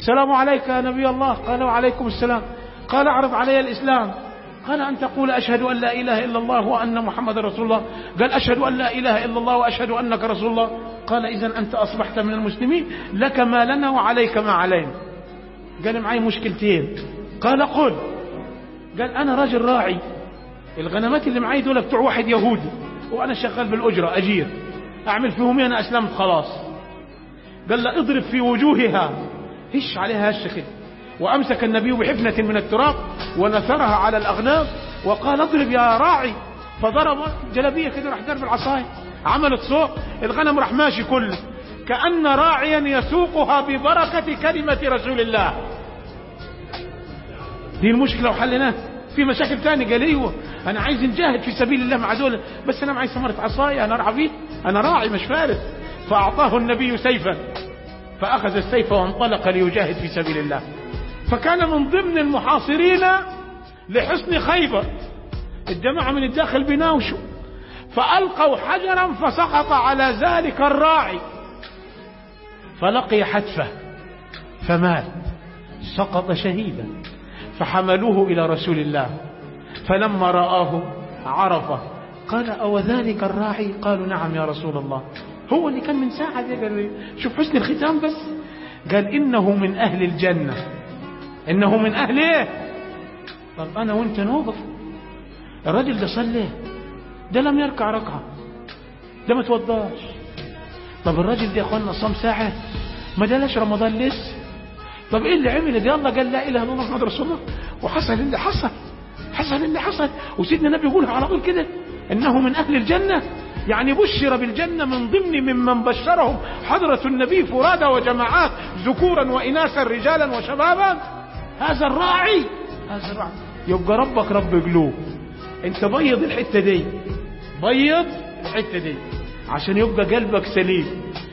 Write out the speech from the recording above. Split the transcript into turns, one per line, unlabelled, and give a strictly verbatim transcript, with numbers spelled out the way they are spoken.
السلام عليك يا نبي الله. قال وعليكم السلام. قال اعرض علي الإسلام. قال أن تقول أشهد أن لا إله إلا الله وأن محمد رسول الله. قال أشهد أن لا إله إلا الله وأشهد أنك رسول الله. قال إذن أنت أصبحت من المسلمين، لك ما لنا وعليك ما علينا. قال معي مشكلتين. قال قل. قال أنا راجل راعي، الغنمات اللي معي دول بتوع واحد يهودي وأنا شغال بالأجرة أجير، أعمل فيهم أنا أسلمت خلاص. قال لا اضرب في وجوهها، هش عليها هش كده. وأمسك النبي بحفنة من التراب ونثرها على الأغنام وقال اضرب يا راعي، فضرب جلبية كده، راح ضرب العصاية عملت صوت، الغنم راح ماشي كله كأن راعيا يسوقها ببركة كلمة رسول الله. دي المشكلة وحلناها. في مشاكل تاني. قال ايوه انا عايز نجاهد في سبيل الله مع دول، بس انا معي ثمرة عصاية انا ارعى بيه، انا راعي مش فارس. فاعطاه النبي سيفا فاخذ السيف وانطلق ليجاهد في سبيل الله. فكان من ضمن المحاصرين لحصن خيبر الجماعة من الداخل بناوشوا، فألقوا حجرا فسقط على ذلك الراعي فلقي حتفه فمات، سقط شهيدا. فحملوه إلى رسول الله فلما رآه عرفه قال أو ذلك الراعي؟ قالوا نعم يا رسول الله، هو اللي كان من ساعة دي. قال شوف حسن الختام بس. قال إنه من أهل الجنة، إنه من أهل إيه؟ طب أنا وإنت نوقف. الرجل ده صلى، ده لم يركع ركعة، ده ما توضاش. طب الرجل ده يا أخوانا صام ساعة، ما دلش رمضان لسه. طب إيه اللي عمل ده؟ يلا قال لا إله إلا الله محمد رسول الله، وحصل اللي حصل، حصل اللي حصل. وسيدنا النبي يقولها على طول كده، إنه من أهل الجنة، يعني بشر بالجنة من ضمن ممن بشرهم حضرة النبي فرادى وجماعات، ذكورا وإناثا رجالا وشبابا. هذا الراعي، هذا الراعي. يبقى ربك رب قلوب. انت بيض الحتة دي، بيض الحتة دي عشان يبقى قلبك سليم.